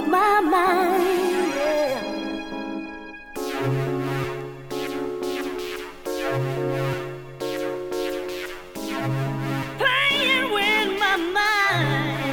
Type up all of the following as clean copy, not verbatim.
my mind. Playing with my mind.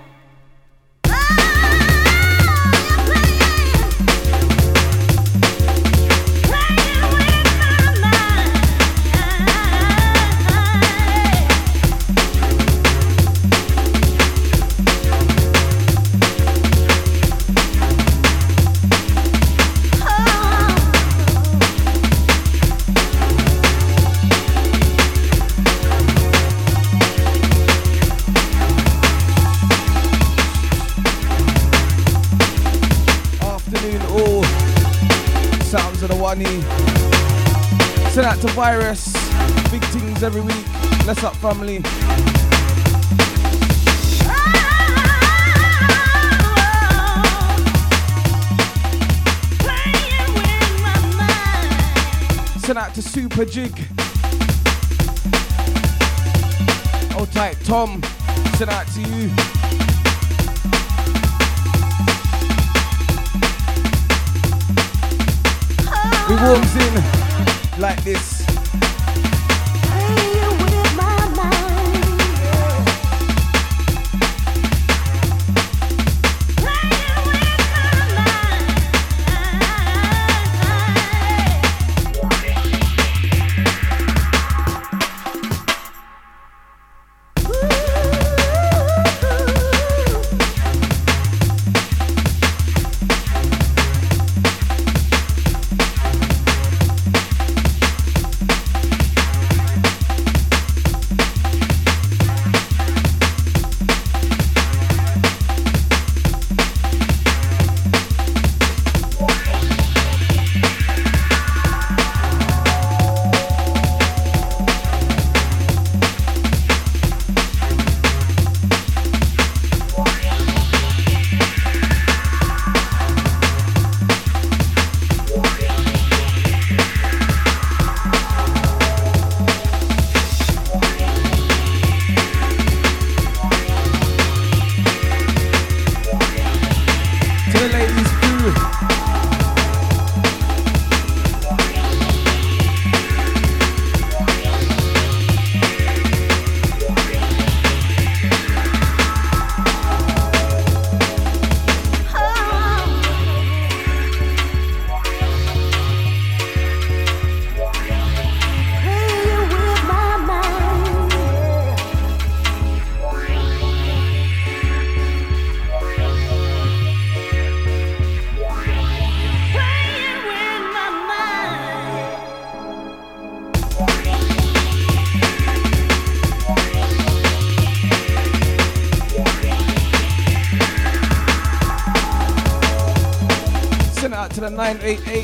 Sounds of the one E. Send out to Virus. Big things every week. Let's up, family. Send out to Super Jig. Hold tight, Tom. Send out to you. We warms in like this. To the 988.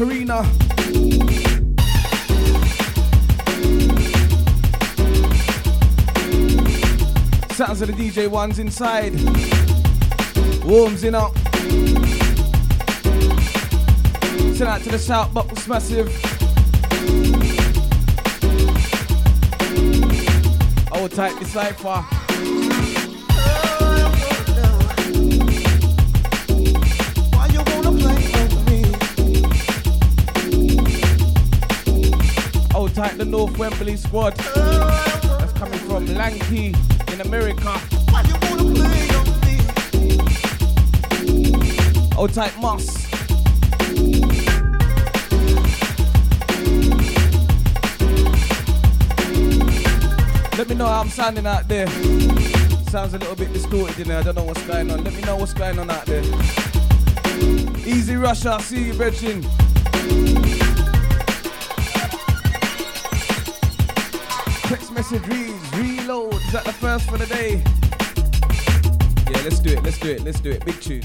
Karina. Sounds of the DJ ones inside. Warms in up. Send out to the Shout Box Massive. Hold tight this cipher. Why you wanna play over me? Hold tight the North Wembley squad. That's coming from Lanky in America. Why you wanna play over me? Hold tight Moss. Let me know how I'm sounding out there. Sounds a little bit distorted in there. I don't know what's going on. Let me know what's going on out there. Easy Russia, see you, Virgin. Text message reads, reload. Is that the first for the day? Yeah, let's do it, let's do it, let's do it. Big tune.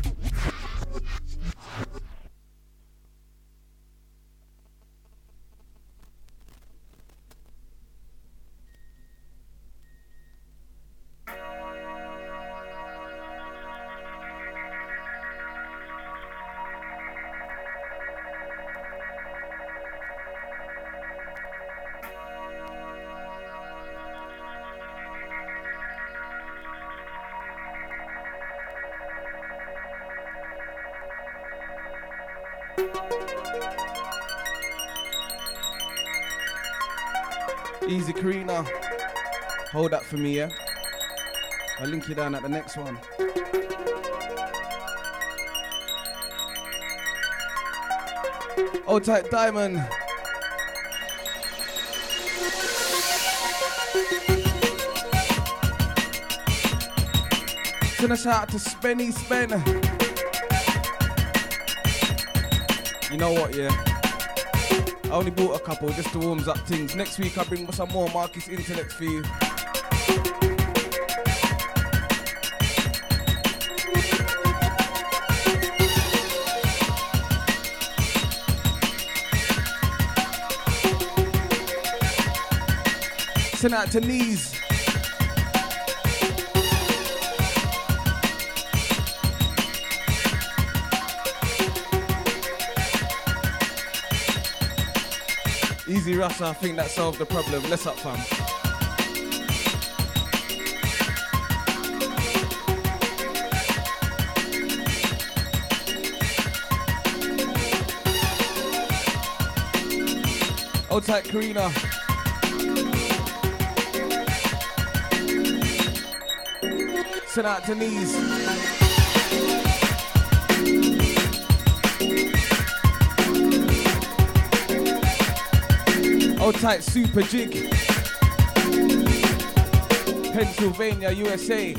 Easy Karina, hold that for me, yeah? I'll link you down at the next one. Hold tight Diamond. Send a shout out to Spenny Spen. You know what, yeah? I only bought a couple just to warms up things. Next week I'll bring some more Marcus Intellect for you. Send out to Knees. Easy Russia, I think that solved the problem. Let's up, fam. Hold tight, Karina. Send out to Knees. Hold tight, Super Jig. Pennsylvania, USA.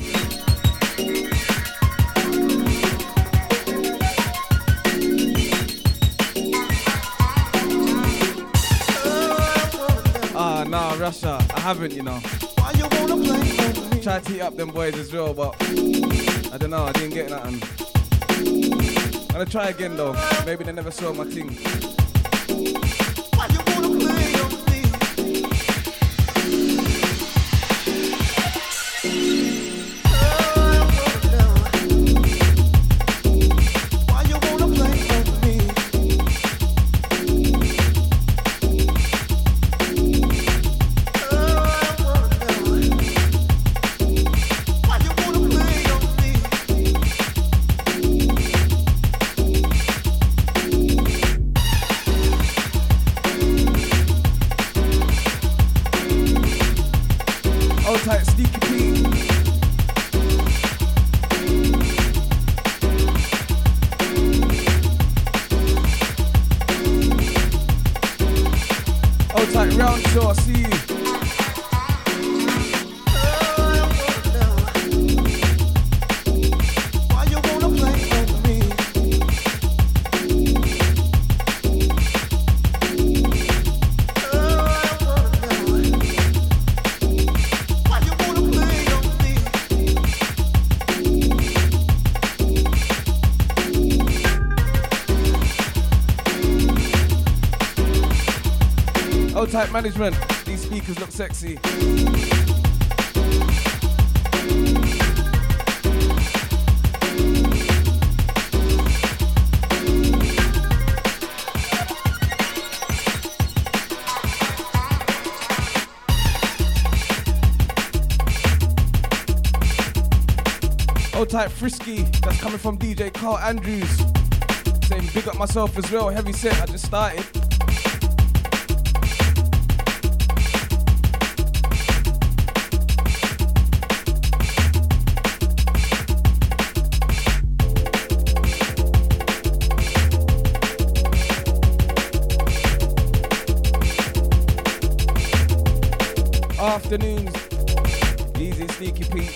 Nah, Russia, I haven't, you know. Why you wanna play over me? Tried to heat up them boys as well, but I don't know, I didn't get nothing. I'm gonna try again though. Maybe they never saw my thing. Why you wanna play over me? Why you wanna play over me? Why you wanna play over me? Hold tight, Sneaky P. Hold tight, Roundshaw, see you. Why you wanna play over me? Why you wanna play over me? O-Type management. These speakers look sexy. O-Type Frisky, that's coming from DJ Carl Andrews. Saying big up myself as well, heavy set, I just started. Afternoons, easy sneaky Pete.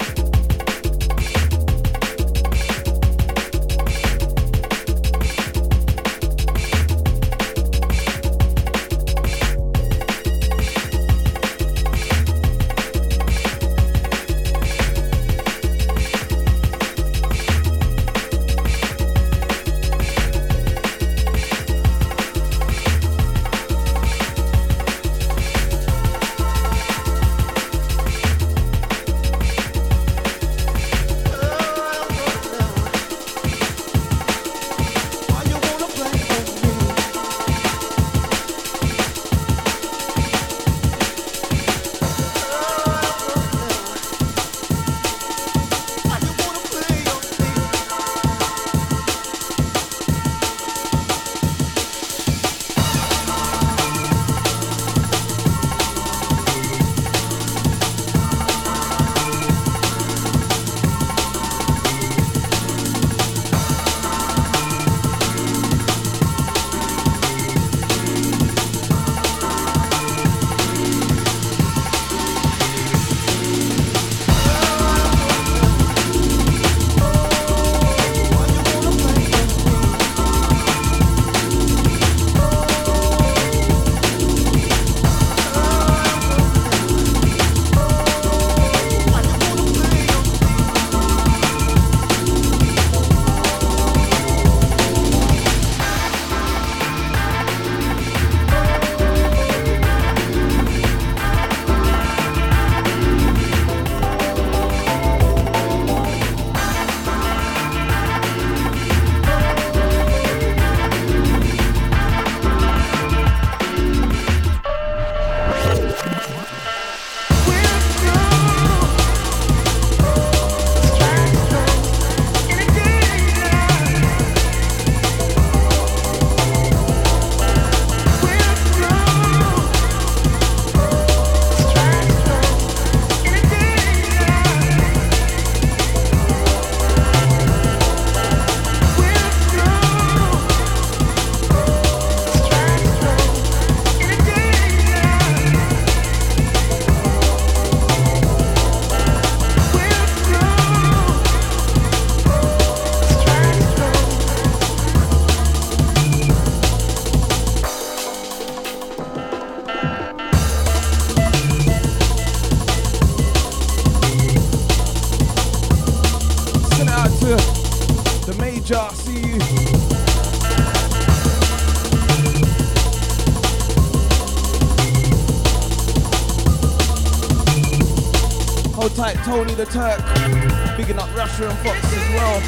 Tony the Turk, bigging up Russia and Fox as well,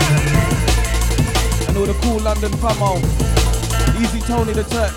and all the cool London famo. Easy Tony the Turk.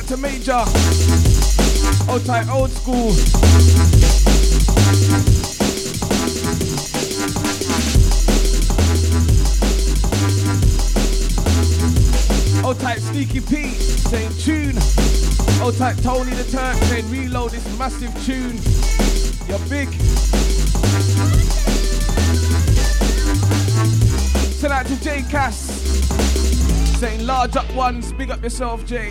to Major. Old type, old school. Old type Sneaky Pete saying tune. Old type Tony the Turk saying reload this massive tune. You're big. Send out to J Cass saying large up ones, big up yourself, Jay.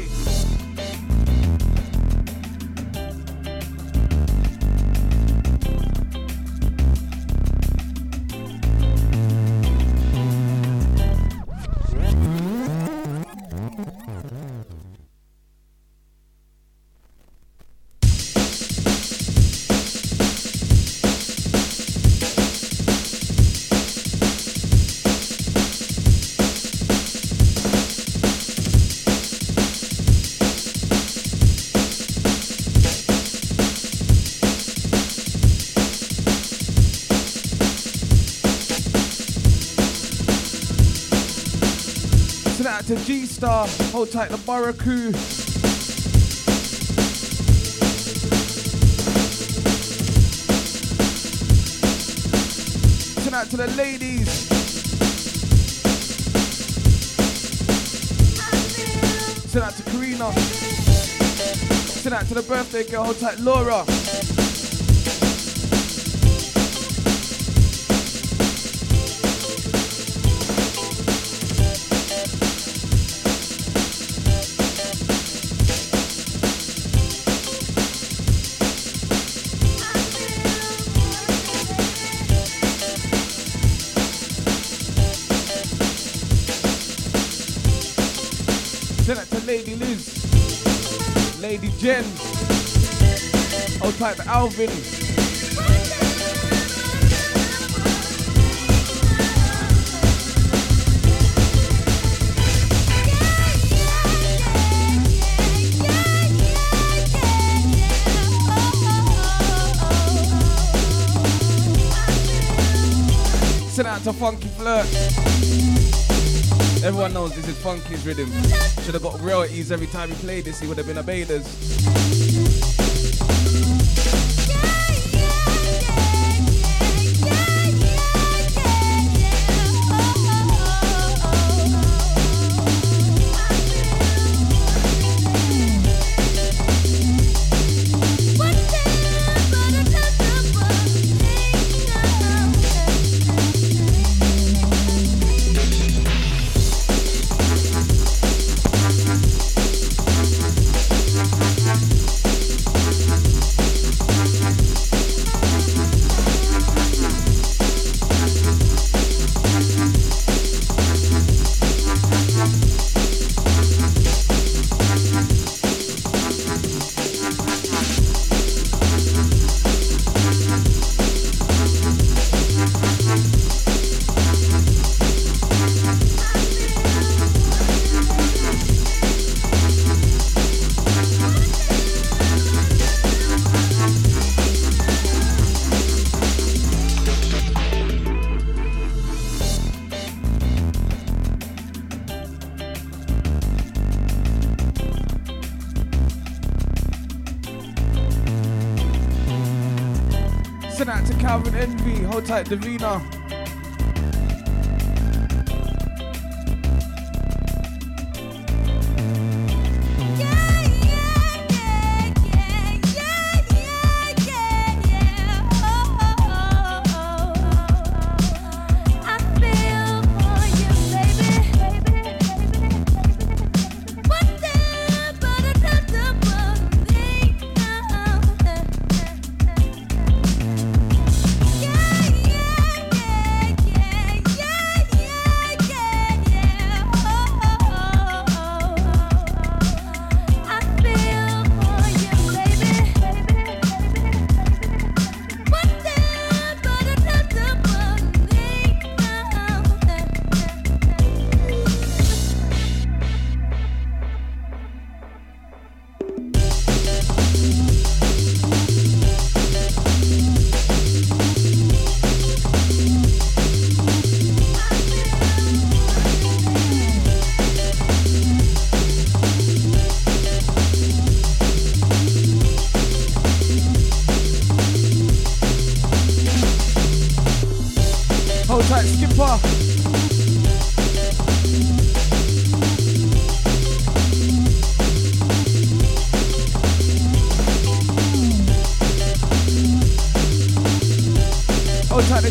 To G-Star, hold tight the Borough crew. Send out to the ladies. Send out to Karina. Send out to the birthday girl, hold tight Laura. Send it to Lady Liz, Lady Jen, old type Alvin. Send out to Funky Flirt. Everyone knows this is Funky's rhythm. Should have got royalties every time he played this, he would have been a Baylor's. Send out to Calvin Envy, hold tight Davina.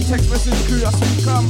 text message crew, I see you come.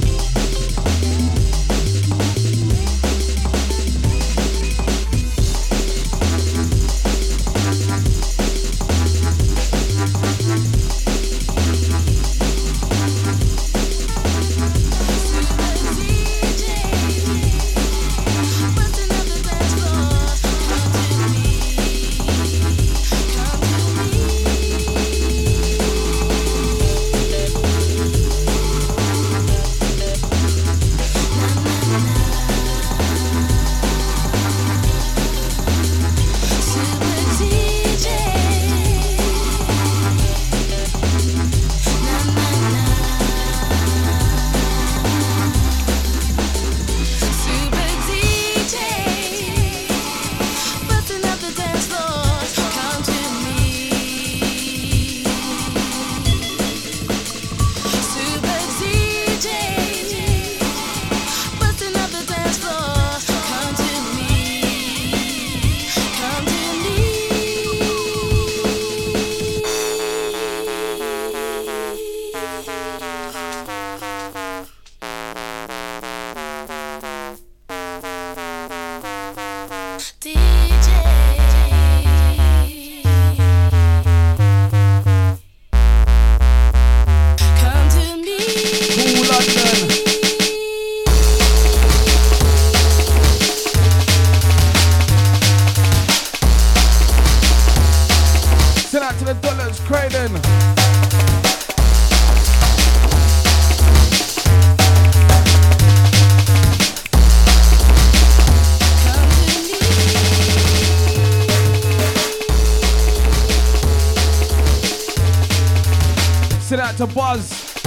To Buzz.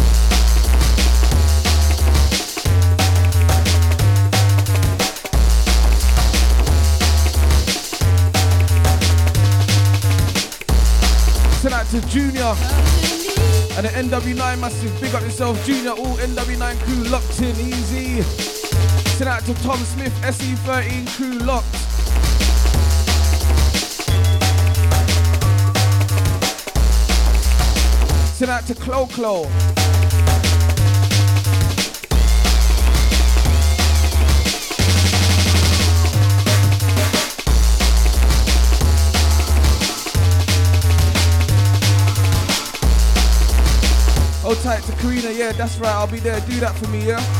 Send out to Junior and the NW9 massive. Big up yourself, Junior. All NW9 crew locked in, easy. Send out to Tom Smith, SE13 crew locked. Send out to Clo Clo. Hold tight to Karina, yeah, that's right, I'll be there. Do that for me, yeah?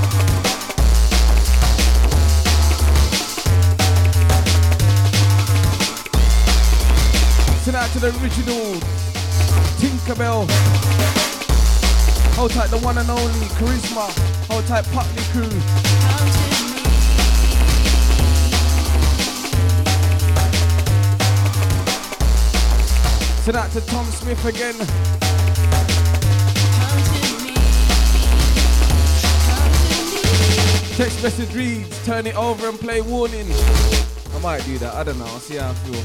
Send out to the original Tinkerbell. Hold tight, the one and only Charisma. Hold tight, Putney crew. Send out to Tom Smith again. Text message reads, turn it over and play warning. I might do that, I don't know, I'll see how I feel.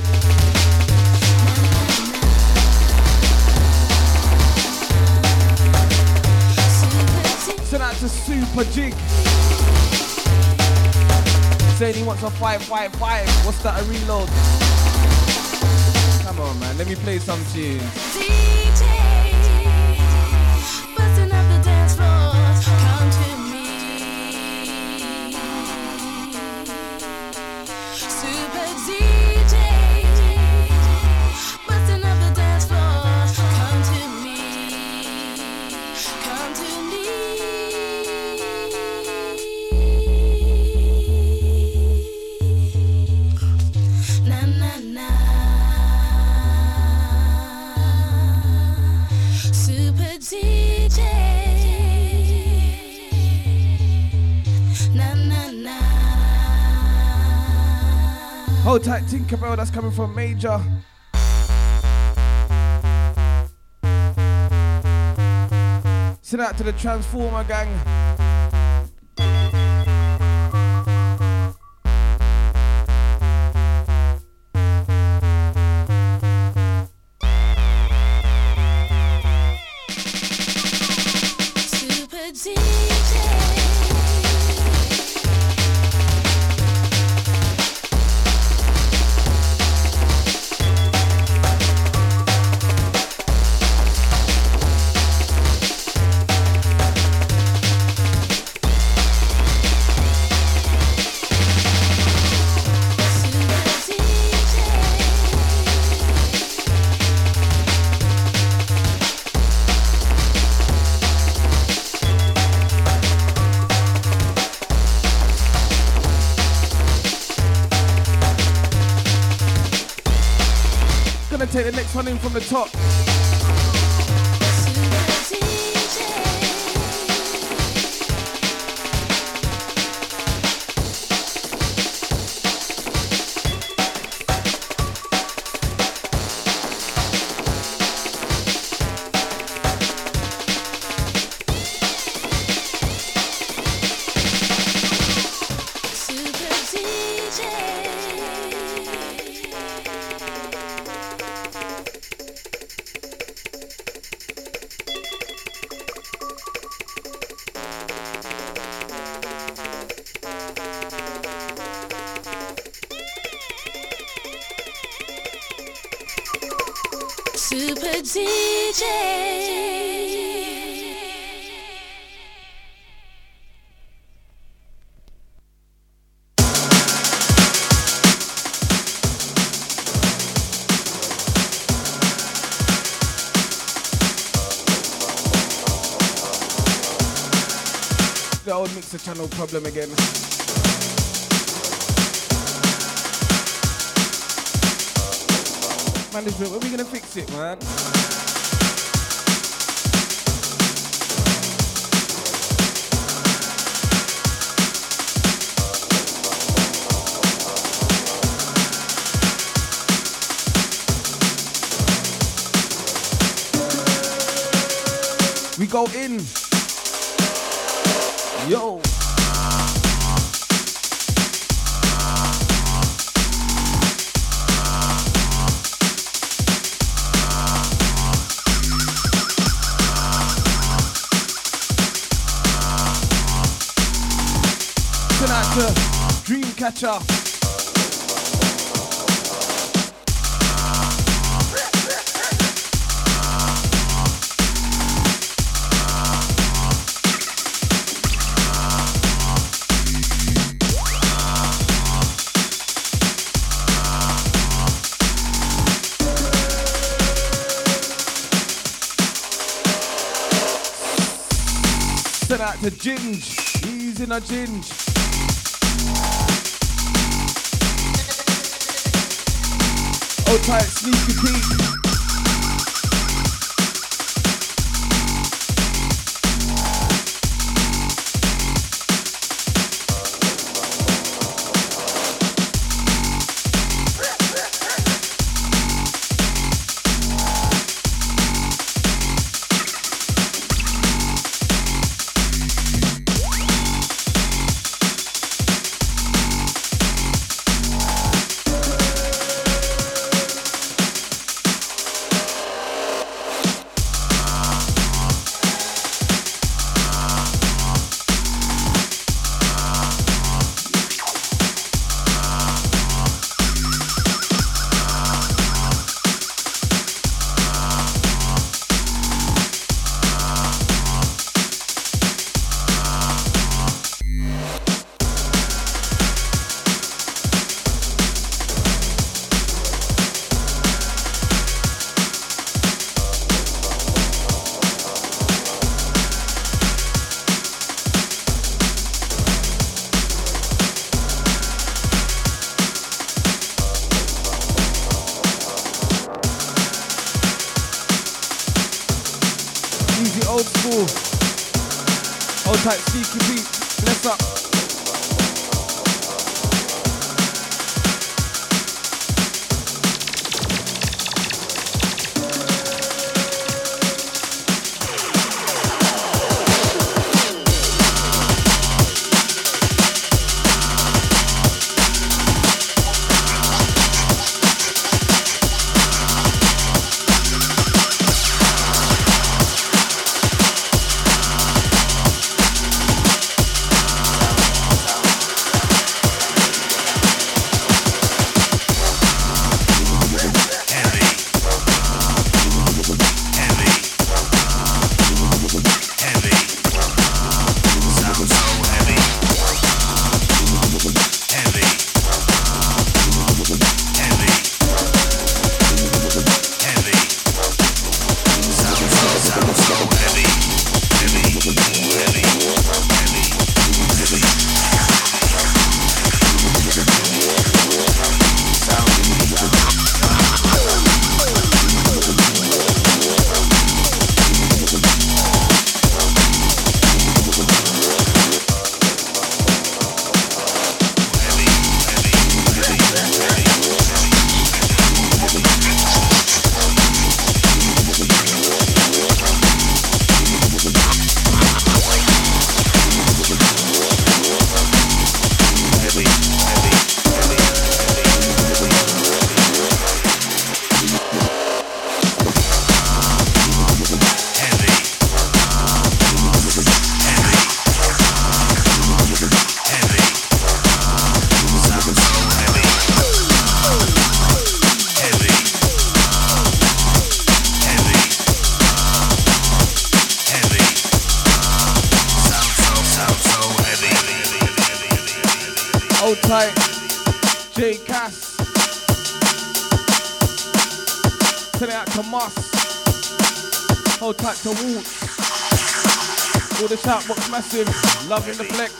Send out to Super Jig. Saying he wants a 555. What's that, a reload? Come on, man, let me play some tunes. DJ, busting up the dance floor, come to me. Super DJ, busting up the dance floor, come to me. Come to me. Na na na. Super DJ. Na na na. Hold tight, Tinkerbell, that's coming from Major. Send out to the Transformer gang. Super DJ. gonna take the next one in from the top. Super DJ. The old mixer channel problem again. Management, when are we gonna fix it, man? We go in. Yo. Tonight to Dreamcatcher. Tonight to Ginge. He's in a Ginge. Oh, tight, Sneaky Pete. Old school, old type Sneaky Pete, bless up. J Cass. Send it out to Moss. Hold tight to Woot. All the chat box massive. Loving the flex.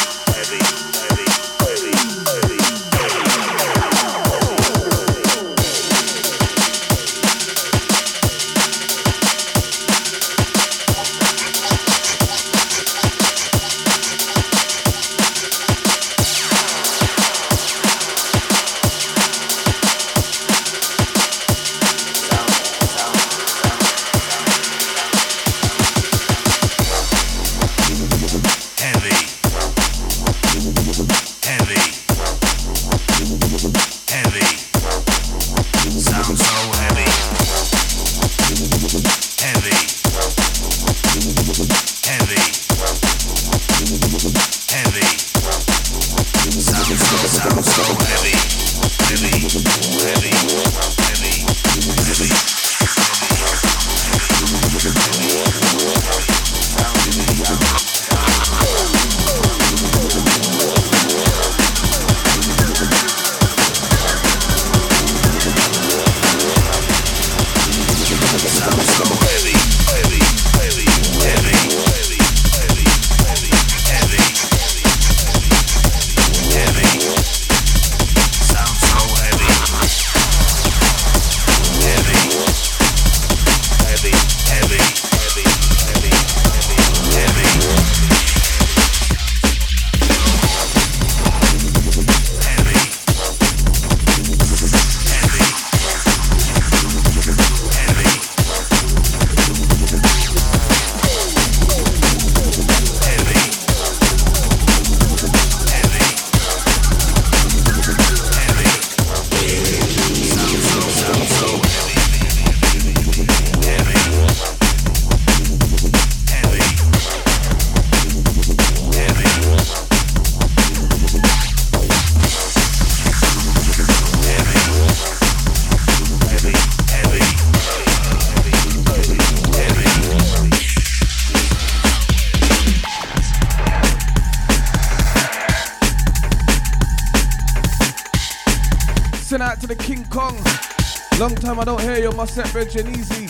Send out to the King Kong. Long time I don't hear you, my set Virgin Easy.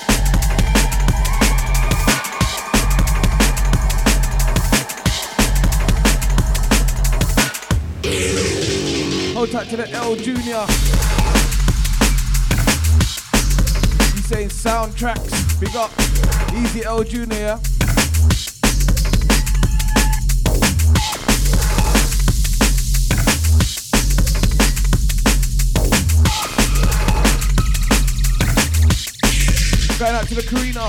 Hold tight to the L Junior. He's saying soundtracks. Big up. Easy L Junior, yeah? Going out to the Karina.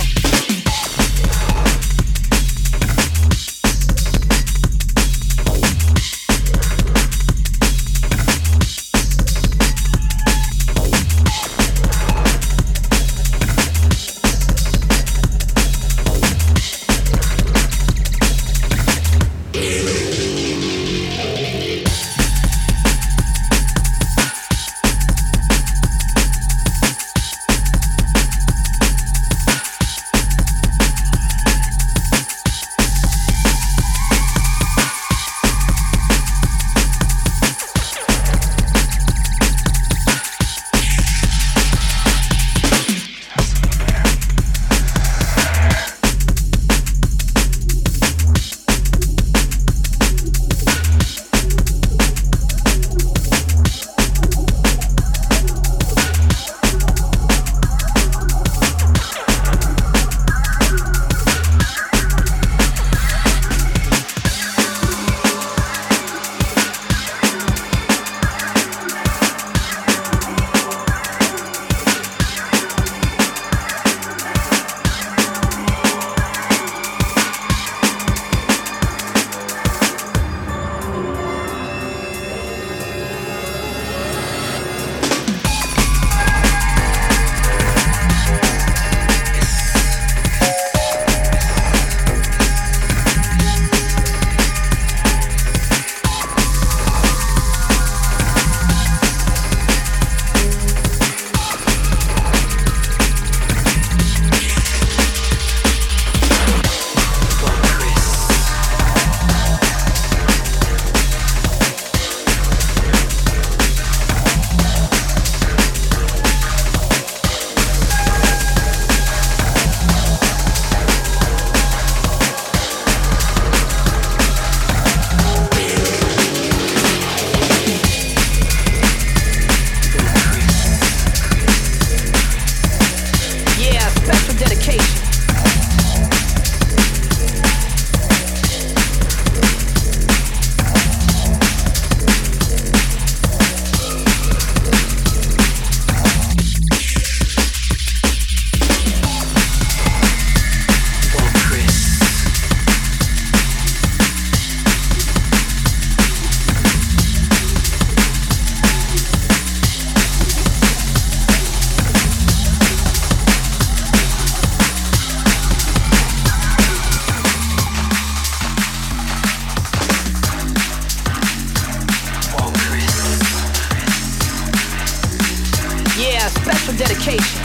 special dedication.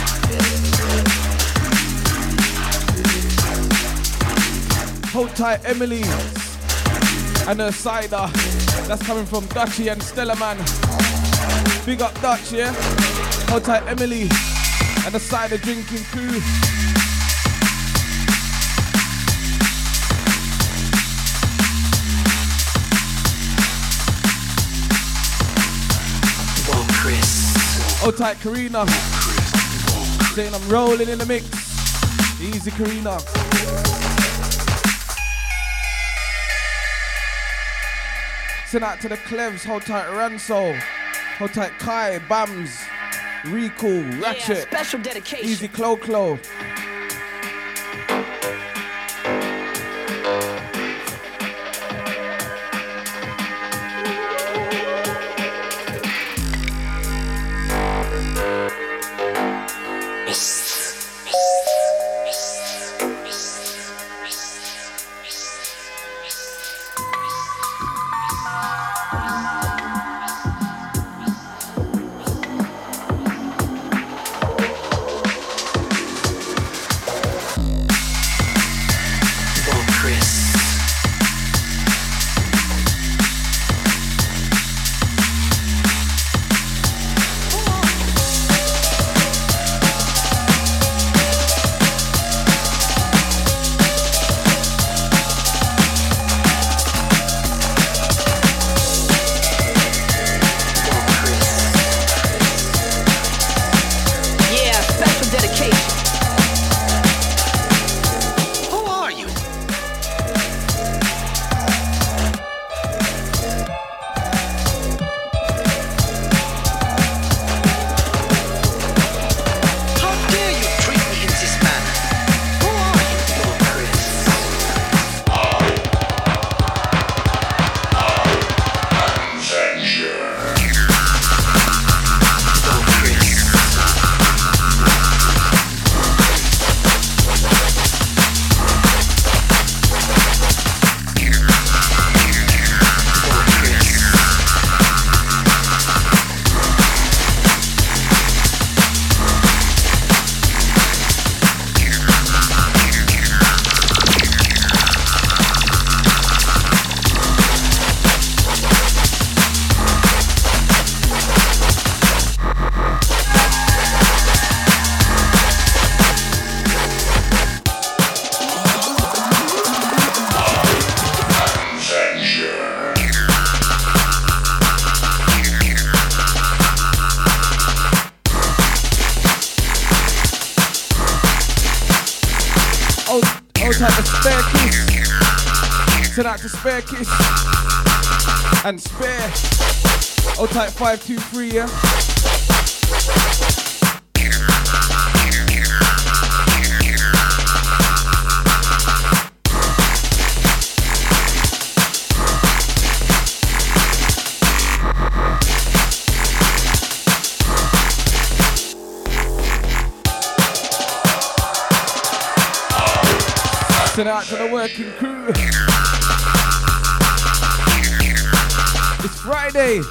Hold tight, Emily and her cider. That's coming from Dutchie and Stella, man. Big up Dutch, yeah? Hold tight, Emily and the cider drinking crew. Hold tight, Karina. Saying I'm rolling in the mix. Easy, Karina. Send out to the Clevs. Hold tight, Ranso. Hold tight, Kai, Bams, Rico, Ratchet. Yeah, special dedication. Easy, Clo. Send out to Spare Kiss and Spare. Hold tight 523, yeah? Send out to the working crew. It's Friday.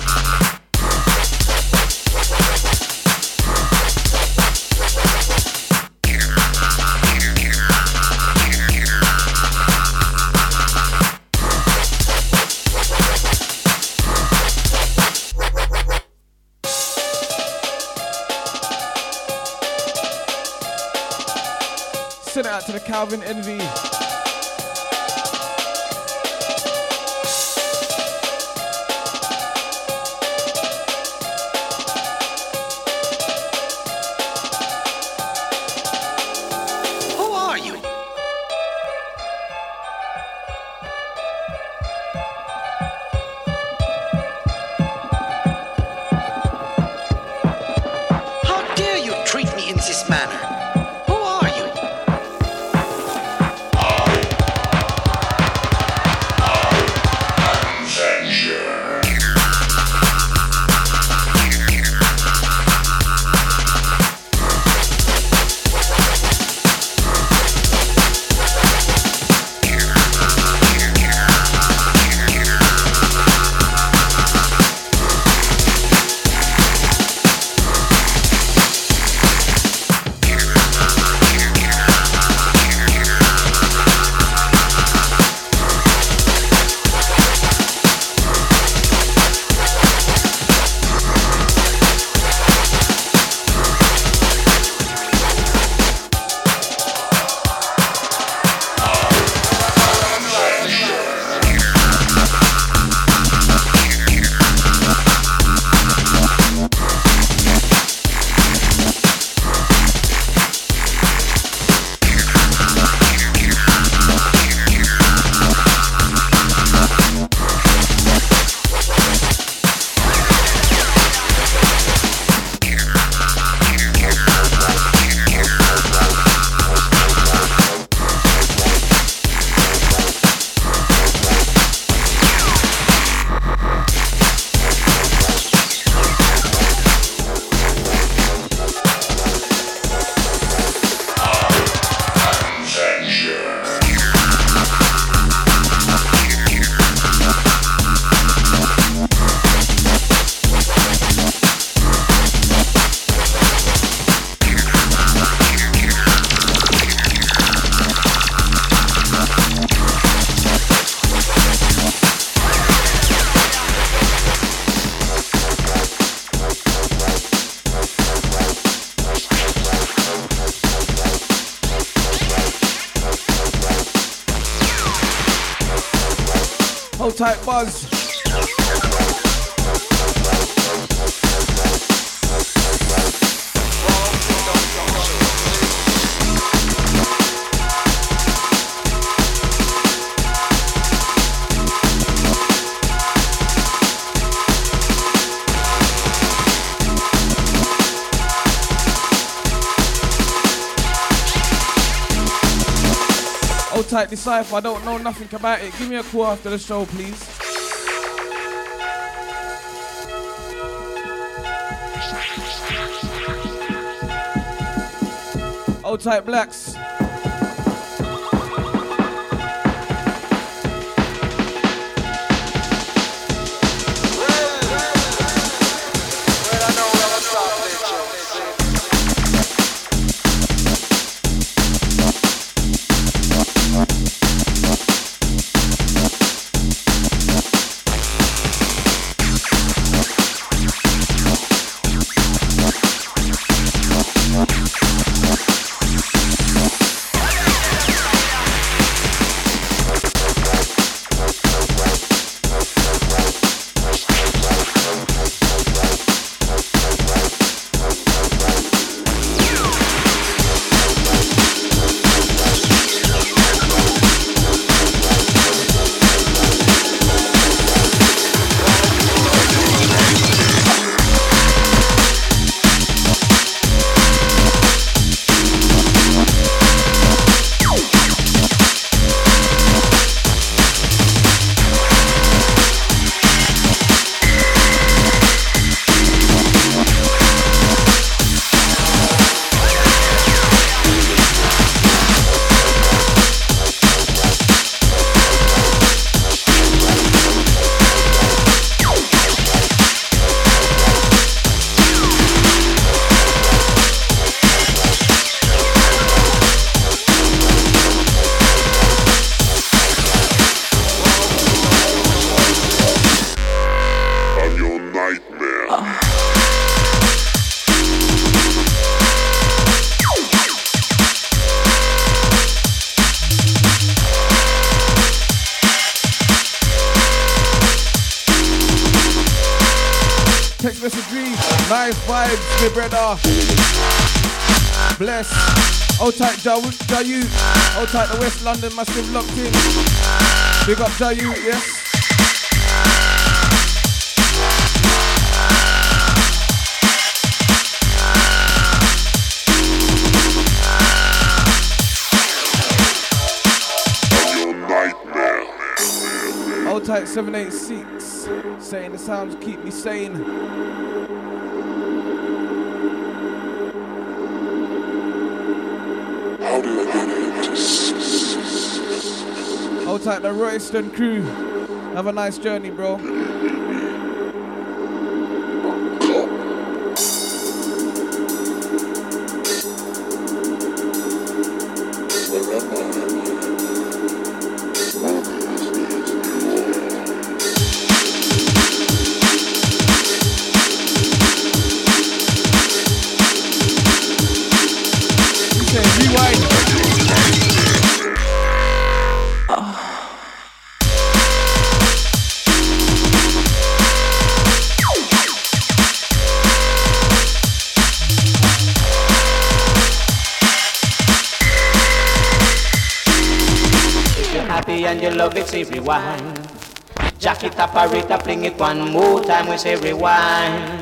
Send out to the Calvin Envy. Hold tight, Buzz. Hold tight, Decipher. I don't know nothing about it. Give me a call after the show, please. Hold tight, Blacks. Text message read, nice vibes, my brother. Bless. Hold tight, Jayu. Hold tight, the West London massive locked in. Big up, Jayu, yes. Hold tight, 786. Saying the sounds keep me sane. How do I get into Hold tight, the Royston crew. Have a nice journey, bro. And you love it, say rewind. Jack it up, operator, fling it one more time, we say rewind.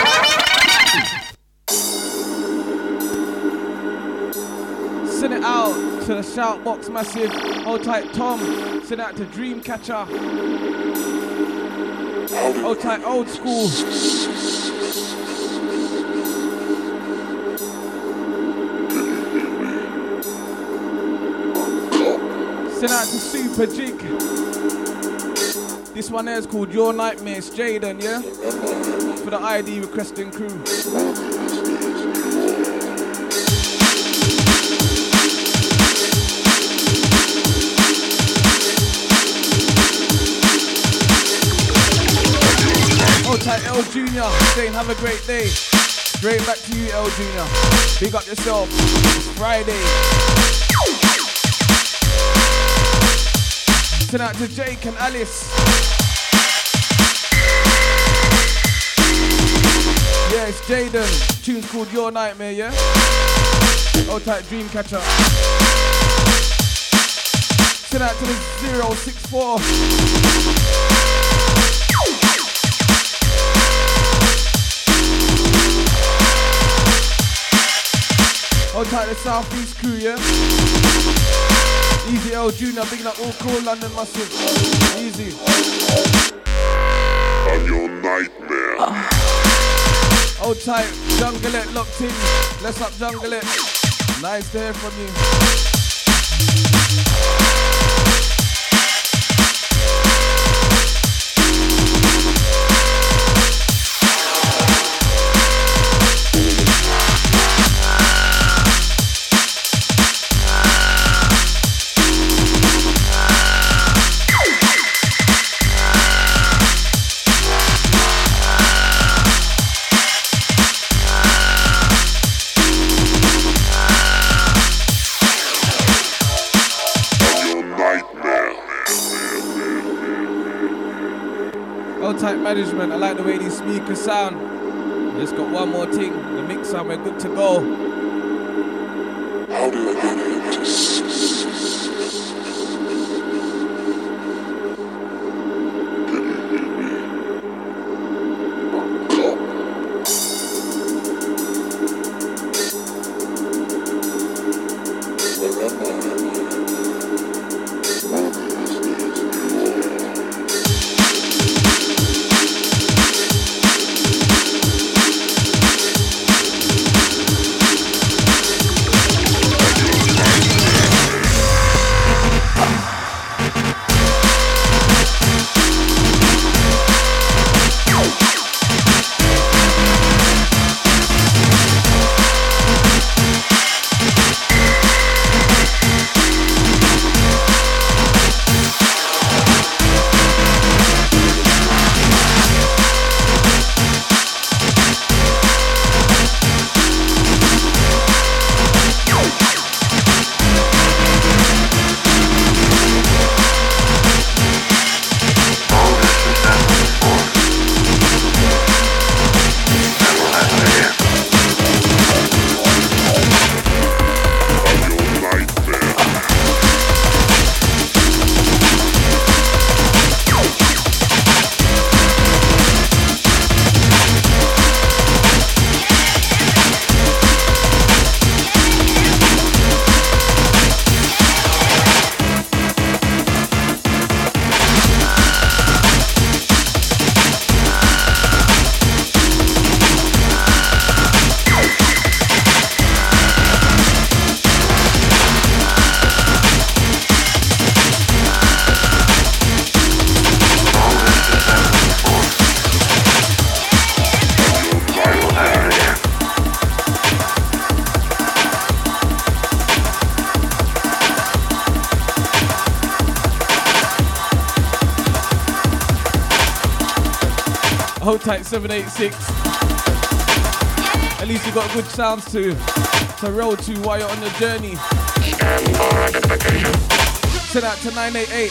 Send it out to the Shoutbox Massive. Hold tight, Tom. Send it out to Dreamcatcher. Hold tight, Old School. Send out to Super Jig. This one there is called Your Nightmare. It's Jaden, yeah? For the ID requesting crew. Hold tight, L Junior. Saying have a great day. Straight back to you, L Junior. Big up yourself. It's Friday. Send out to Jake and Alice. Yeah, it's Jaden. Tune's called Your Nightmare, yeah? Old type Dreamcatcher. Send out to the 064. Old type the Southeast crew, yeah? Easy L Junior, big up all cool London muscles. Easy. I'm your nightmare. Old type, Jungle It locked in. Let's up Jungle It. Nice to hear from you. Type management, I like the way these speakers sound. Just got one more thing, the mix sound, we're good to go. How did I get into this? Hold tight 786. At least you got good sounds to roll to while you're on the journey. Send out to 988.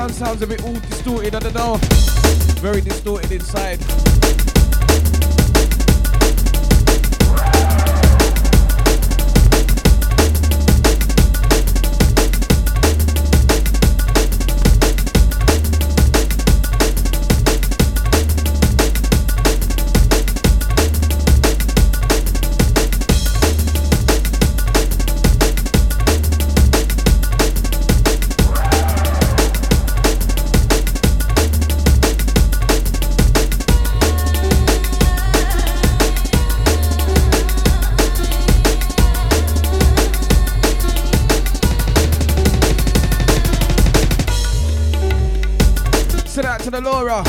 sound sounds a bit all distorted, I don't know. Very distorted inside. To the Laura.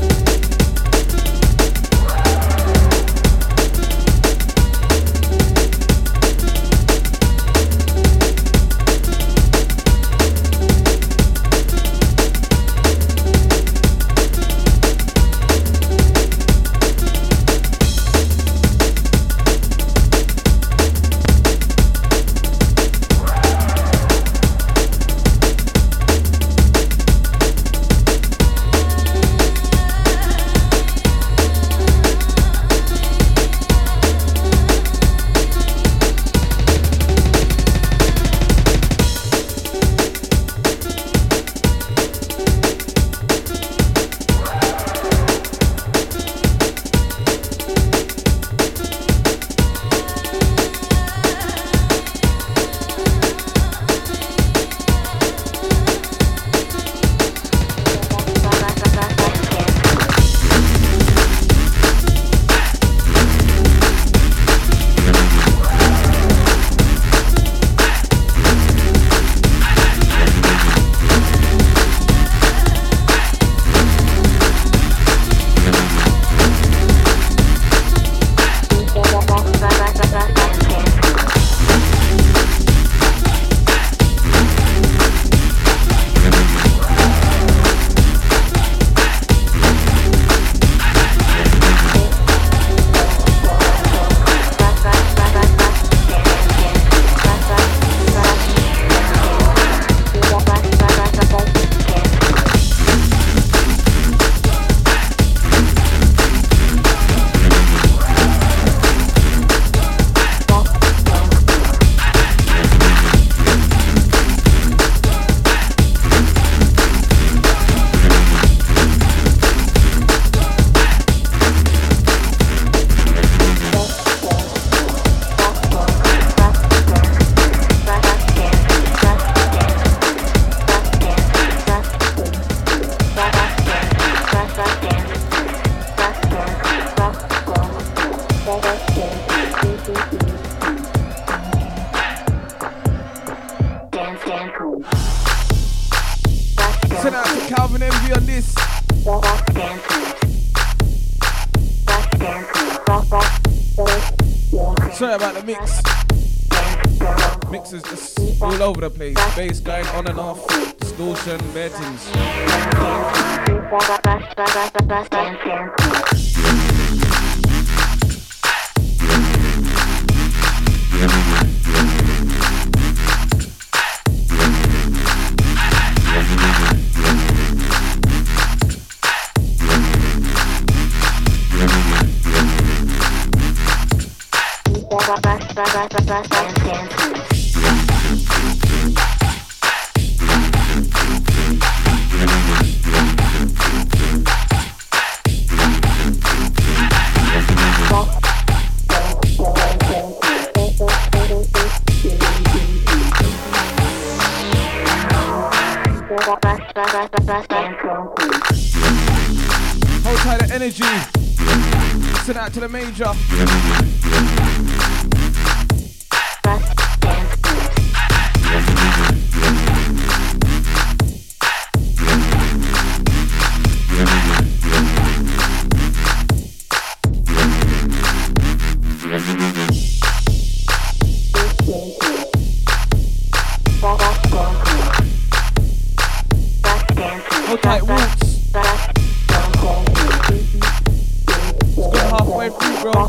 Send out to Calvin Envy on this. Sorry about the mix. Mix is just all over the place. Bass going on and off. Distortion, bare things. Hold tight the energy. Send out to the major. Hold tight, Woots. Let's go halfway through, bro.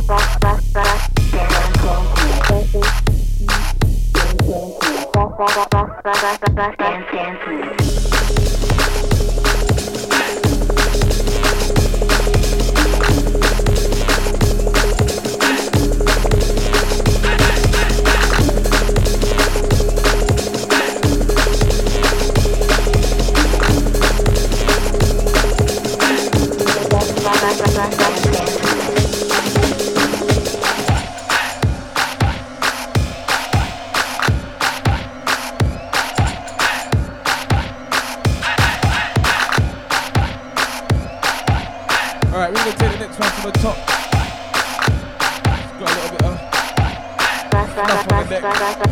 next one to the top. Got a little bit of stuff on the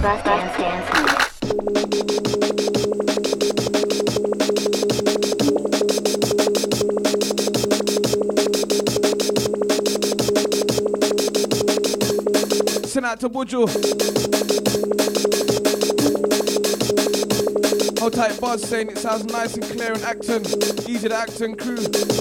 deck. Send out to Buju. Hold tight Buzz saying it sounds nice and clear in Acton. Easy to Acton crew.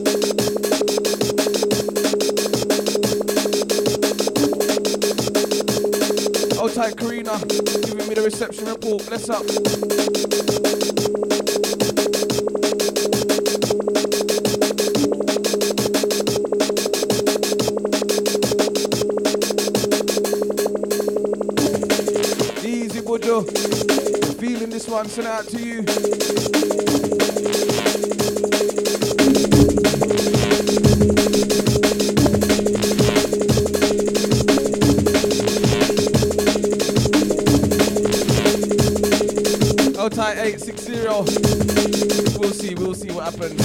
Hold tight Karina, giving me the reception report. Bless up. Easy Bujo. Feeling this one, send it out to you. Hold tight 860. We'll see what happens.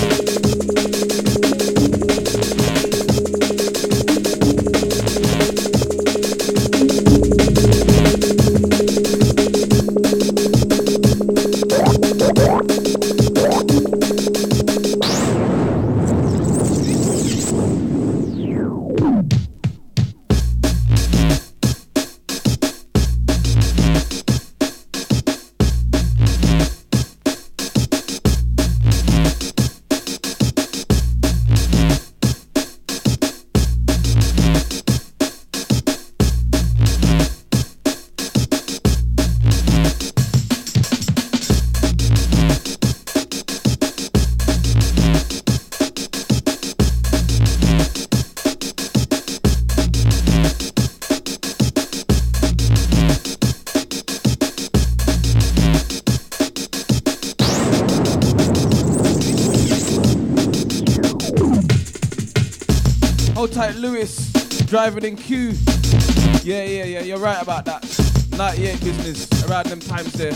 Tight Lewis, driving in Q. Yeah, you're right about that. 98 business, around them times there.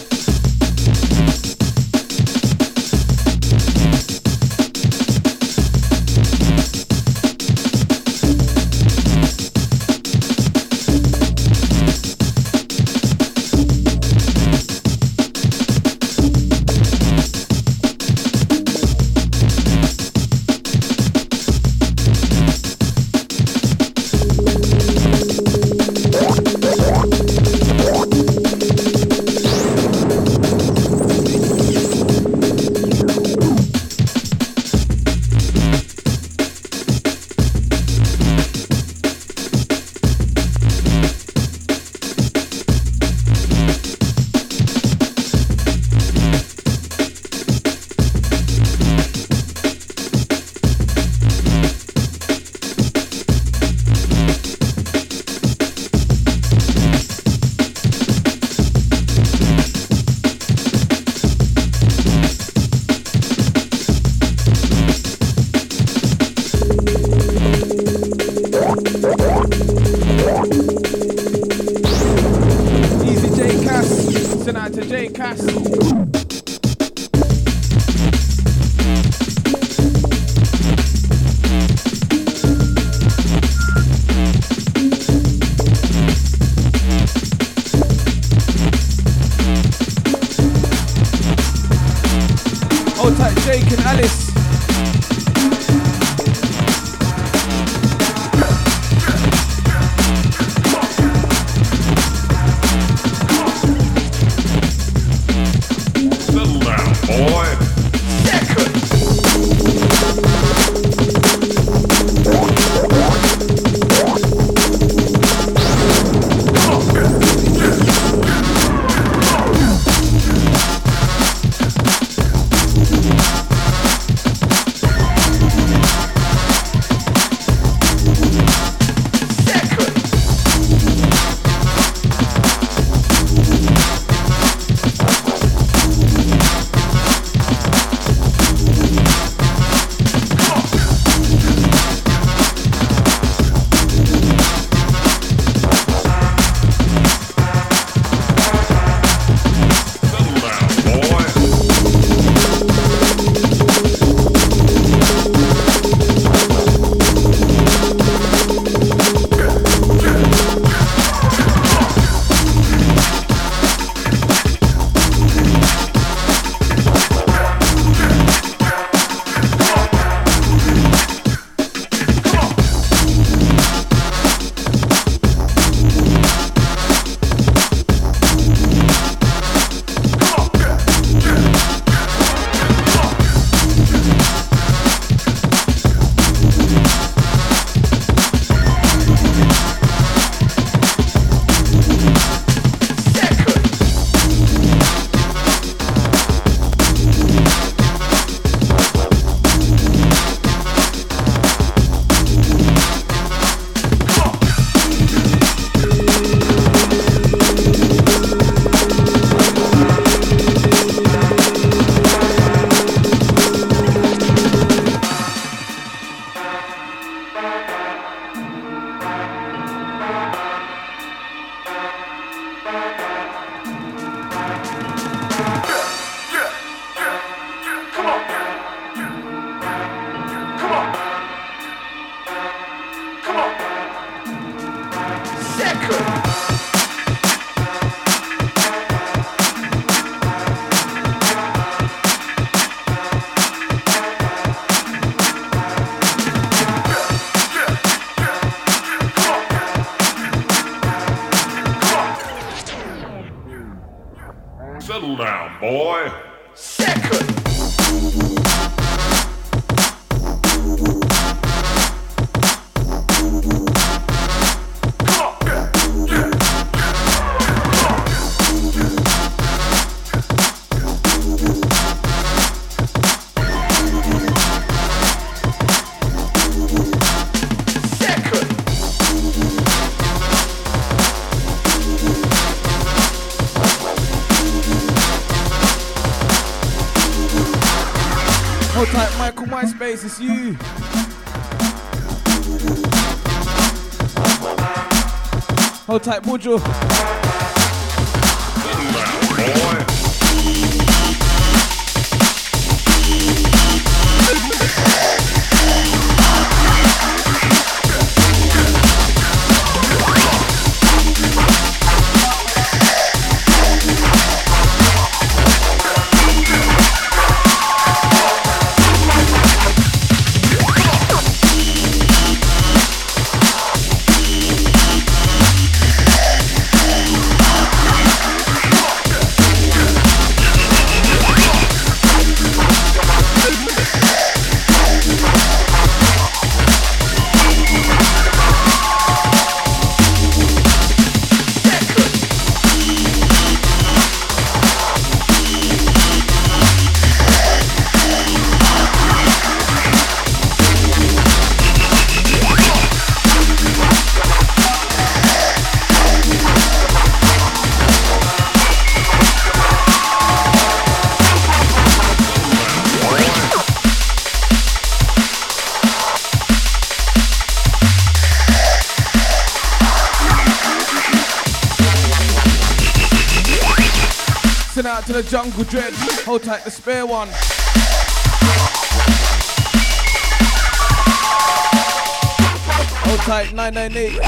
Settle down, boy. Hold tight, Michael MySpace, it's you. Hold tight, Bujo. Boy. Out to the Jungle Dread. Hold tight, the spare one. Hold tight, 998.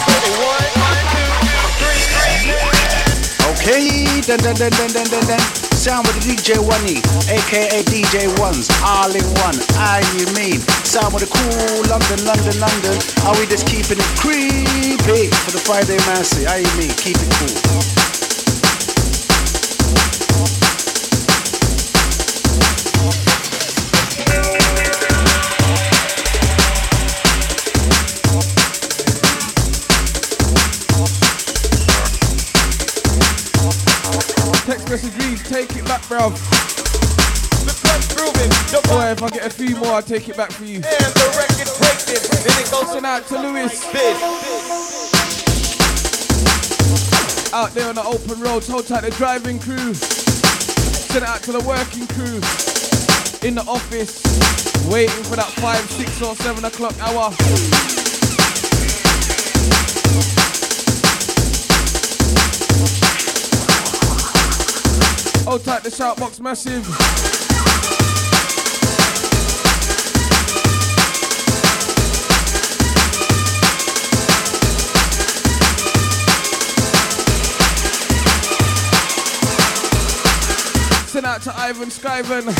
Then. Sound with the DJ One-E, aka DJ Ones, all in one. I you mean? Sound with the cool London. Are we just keeping it creepy for the Friday Massey? I you mean? Keep it cool. Text message reads, take it back, bruv. Boy, if I get a few more, I'll take it back for you. And the record breaks it, then it goes Send out to Lewis. this. Out there on the open roads, hold tight the driving crew. Send it out to the working crew. In the office, waiting for that 5, 6 or 7 o'clock hour. Hold tight the shoutbox massive. Send out to Ivan Skyven.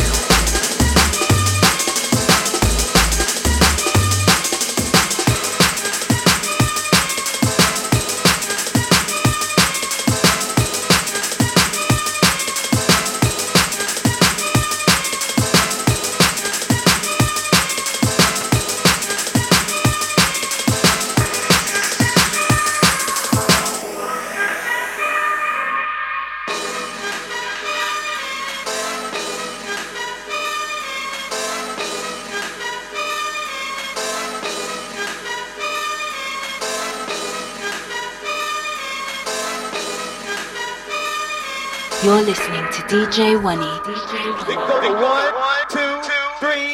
You're listening to DJ One-E. It goes 1, 2, 3.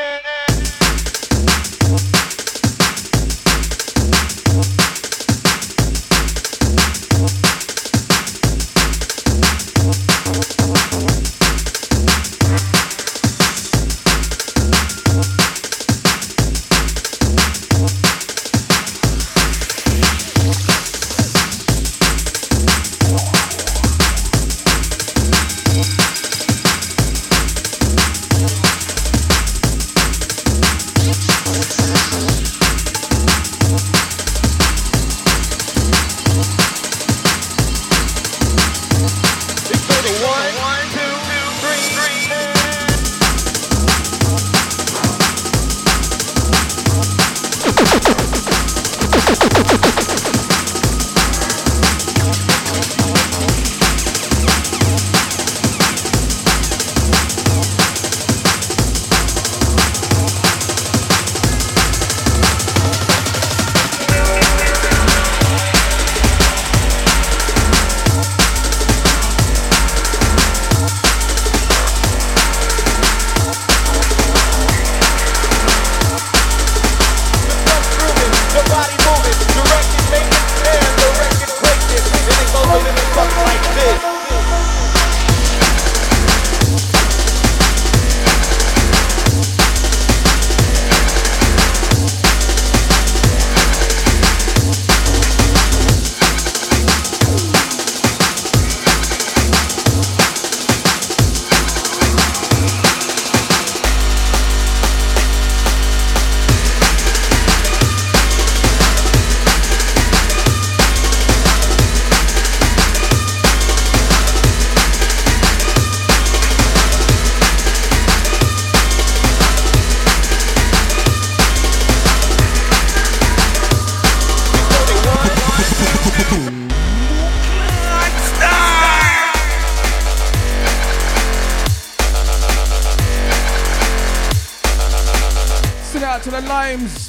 out to the Limes.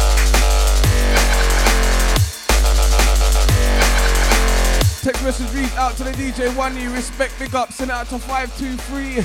Text message read out to the DJ One-E. Respect, big up. Send it out to 523.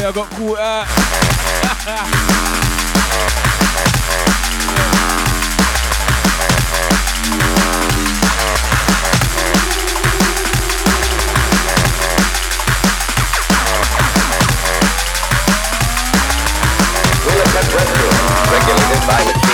I got caught out. Regulated by machine.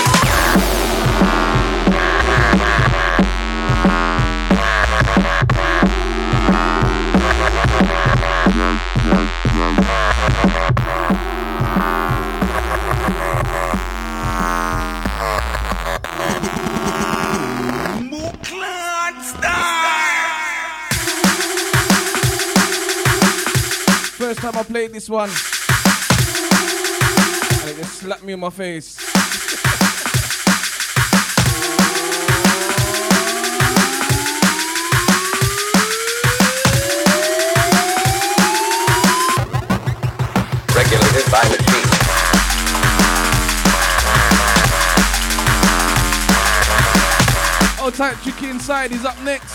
First time I played this one, and it just slapped me in my face. Regulated by machine. Old type Tricky Inside is up next.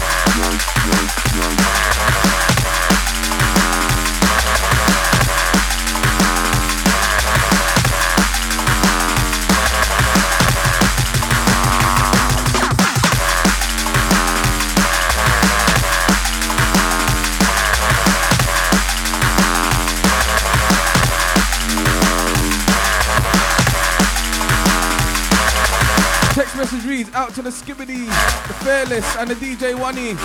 Text message reads out to the Skibbity, the Fearless, and the DJ Wani.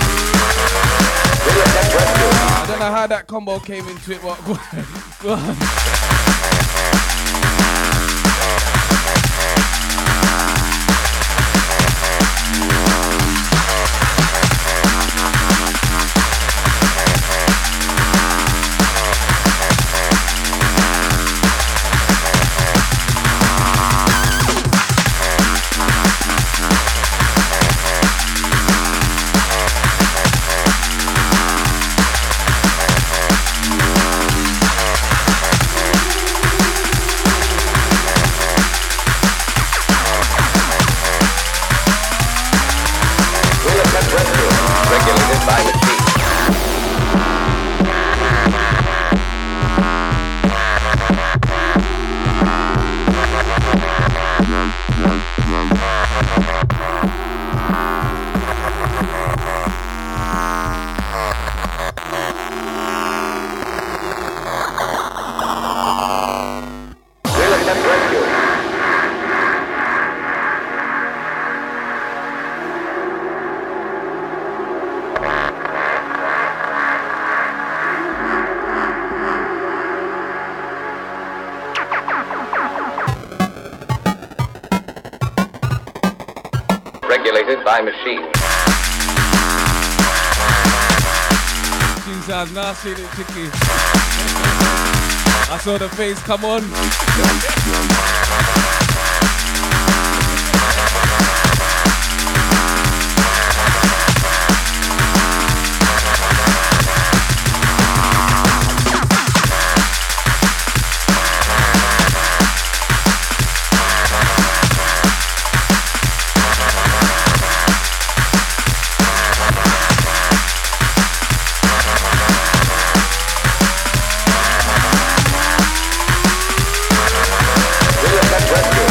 I don't know how that combo came into it, but go on. Regulated by machine. Regulated by machine. Tune sounds nasty, little Tricky. I saw the face come on. Rescue.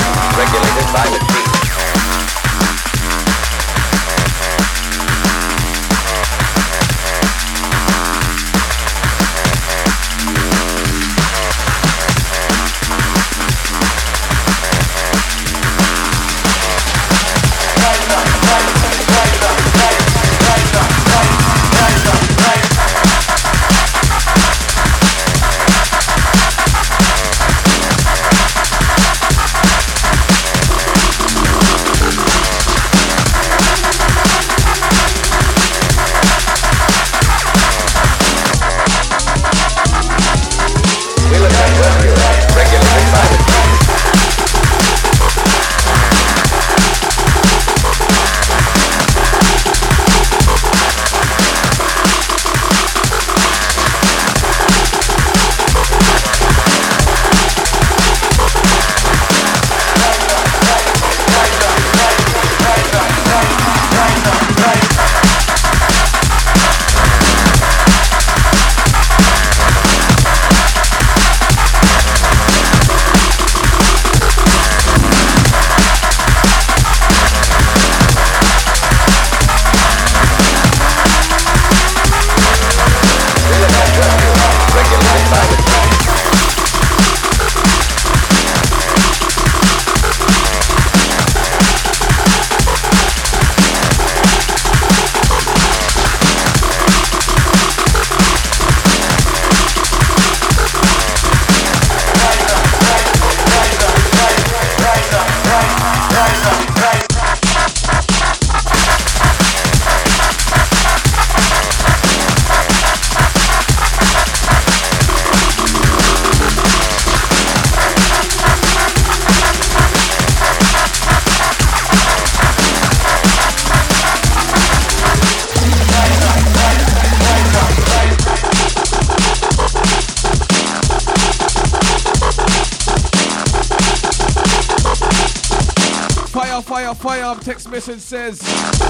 Fire, fire, fire. Text message says.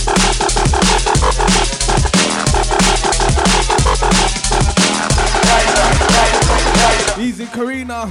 Easy, Karina.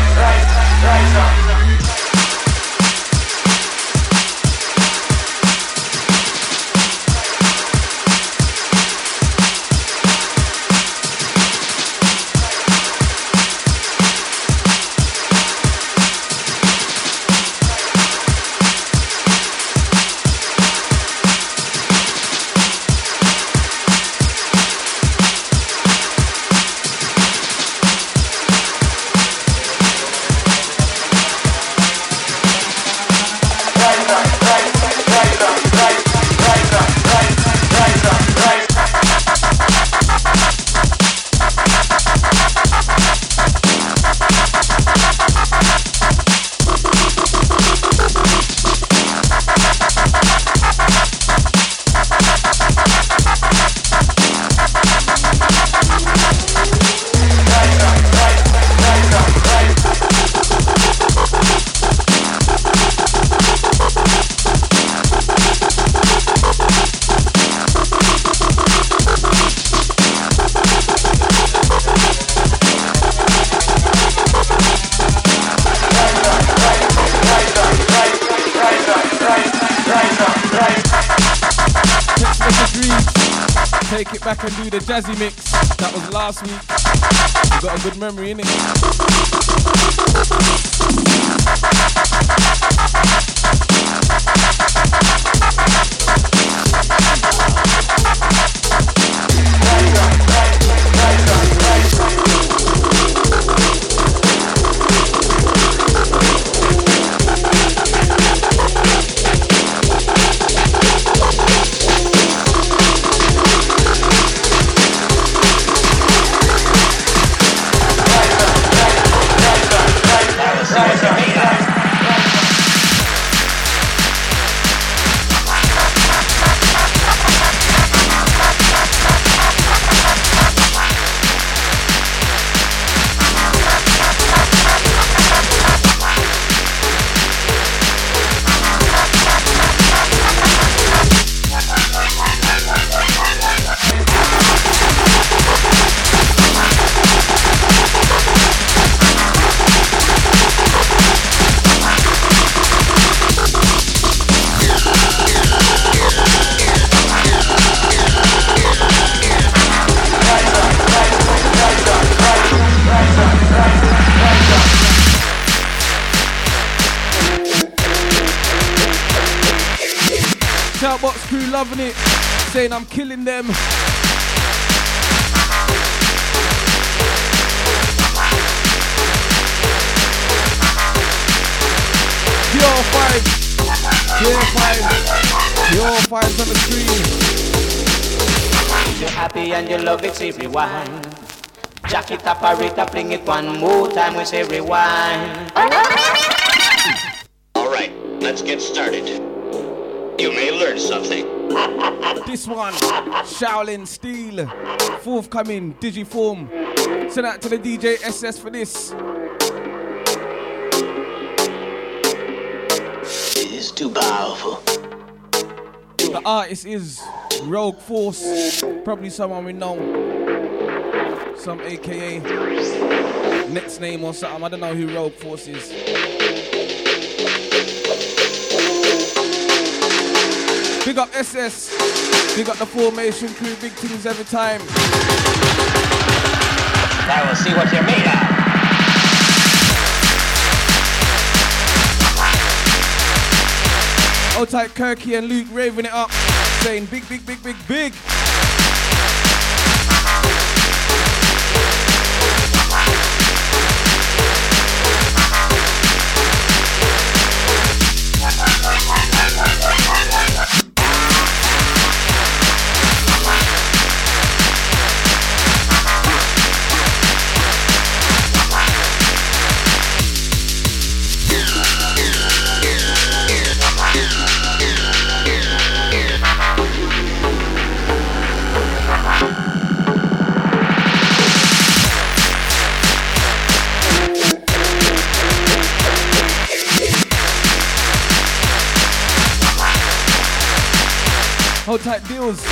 Take it back and do the jazzy mix. That was last week. You got a good memory, innit? Shoutbox crew loving it, saying I'm killing them. Pure 5, Pure 5, Pure 5's on the screen. You're happy and you love it, say rewind. Jack it, operate, fling it one more time, we say rewind. Alright, let's get started. You may learn something. This one, Shaolin Steel, forthcoming Digiform. Send out to the DJ SS for this. It's too powerful. The artist is Rogue Force, probably someone we know. Some AKA next name or something. I don't know who Rogue Force is. Big up SS, big up the formation crew, big things every time. Now we'll see what you're made of. Hold tight, Kirky and Luke raving it up, saying big, big, big, big, big. Hold tight deals.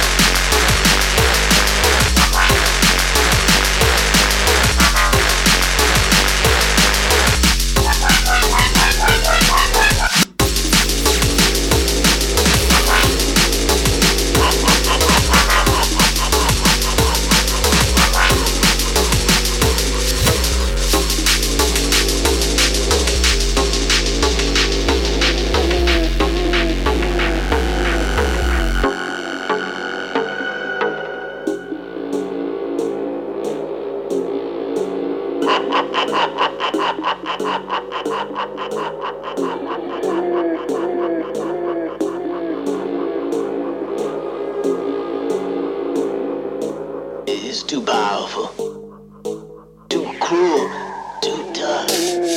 It's too powerful, too cruel, too tough.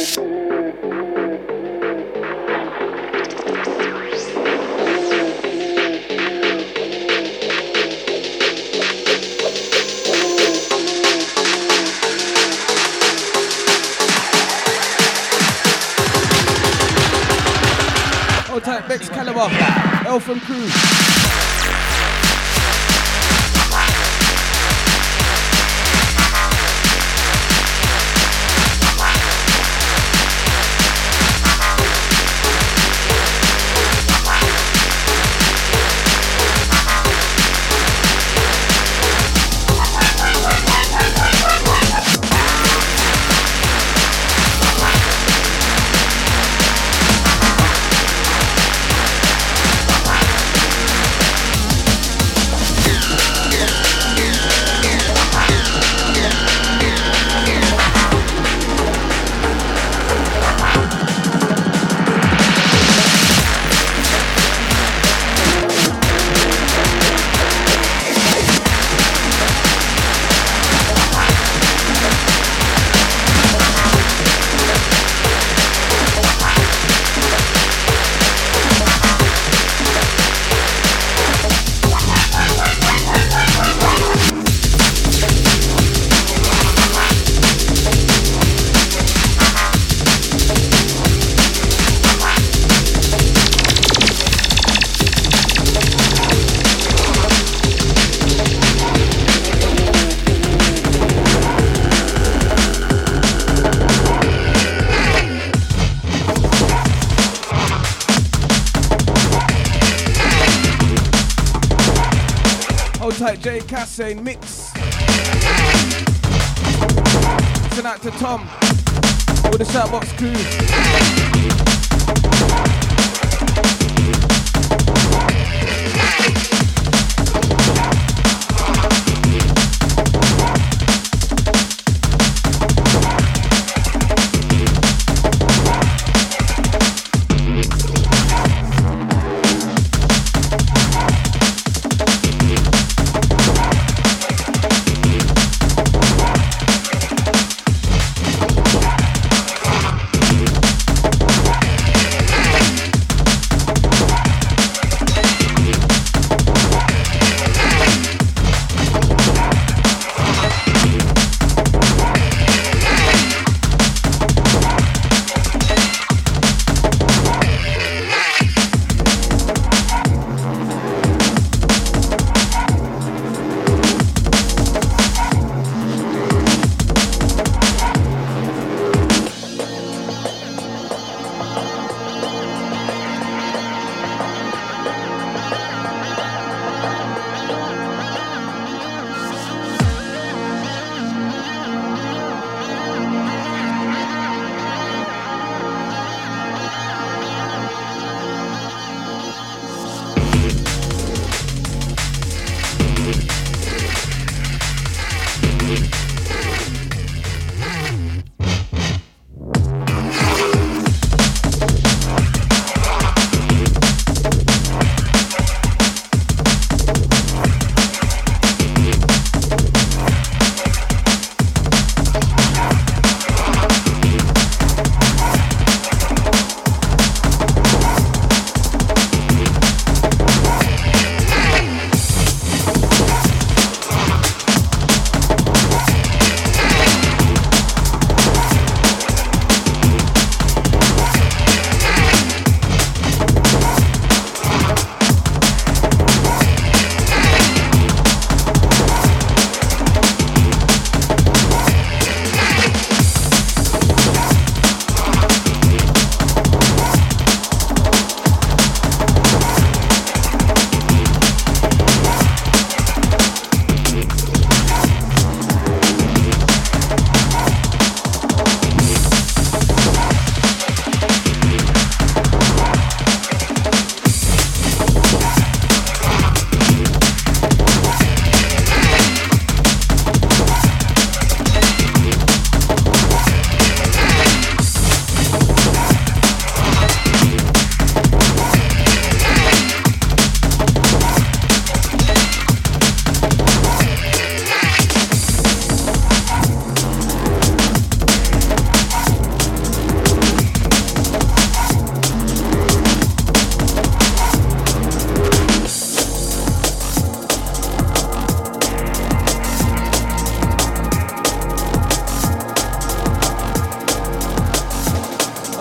Hold tight, Bex Caliber, Elfin Crew. Tight J Casse mix. Send out to Tom with the Shoutbox crew.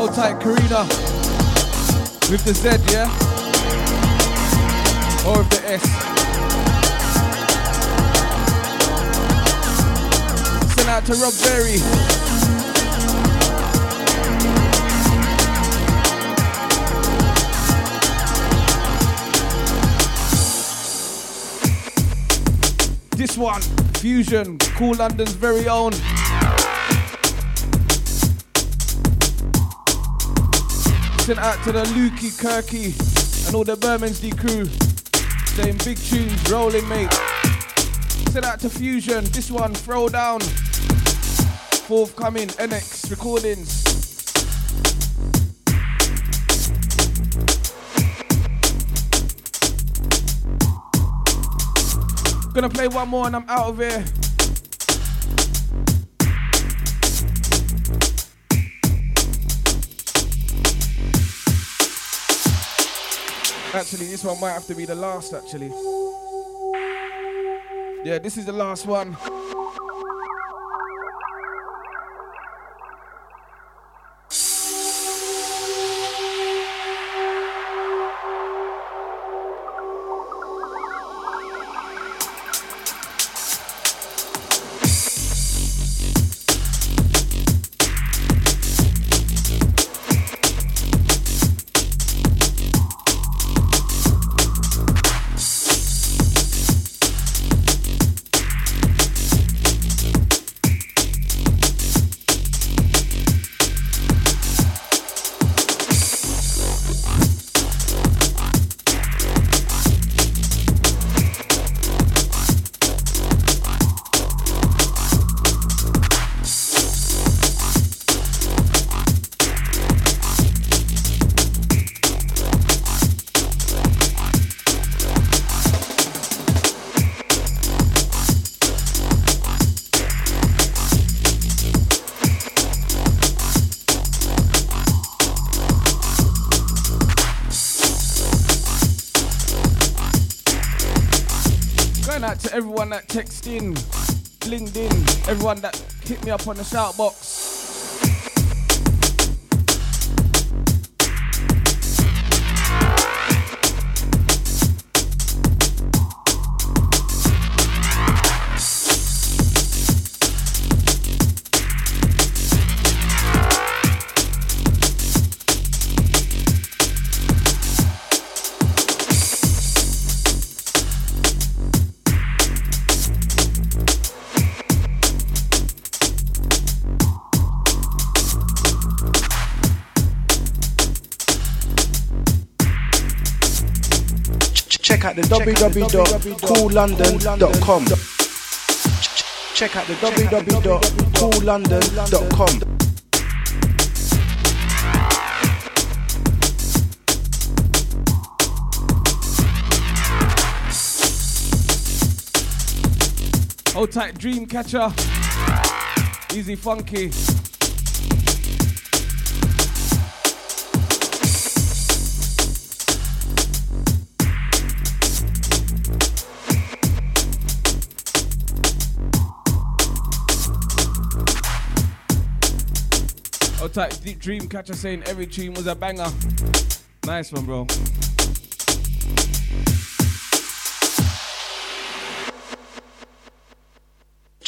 Hold tight, Karina. With the Z, yeah? Or with the S. Send out to Rob Berry. This one, Fusion, Cool London's very own. Sent out to the Lukey, Kirky, and all the Bermondsey crew. Saying big tunes, rolling, mate. Sent out to Fusion, this one, Throw Down. Forthcoming, NX Recordings. Gonna play one more and I'm out of here. Actually, this one might have to be the last, actually. Yeah, this is the last one. To everyone that texted in, blinged in, everyone that hit me up on the shout box. Check out the www.coollondon.com. Check out the www.coollondon.com. Hold tight, Dreamcatcher. Easy Funky. Hold tight, Dreamcatcher saying every tune was a banger. Nice one, bro.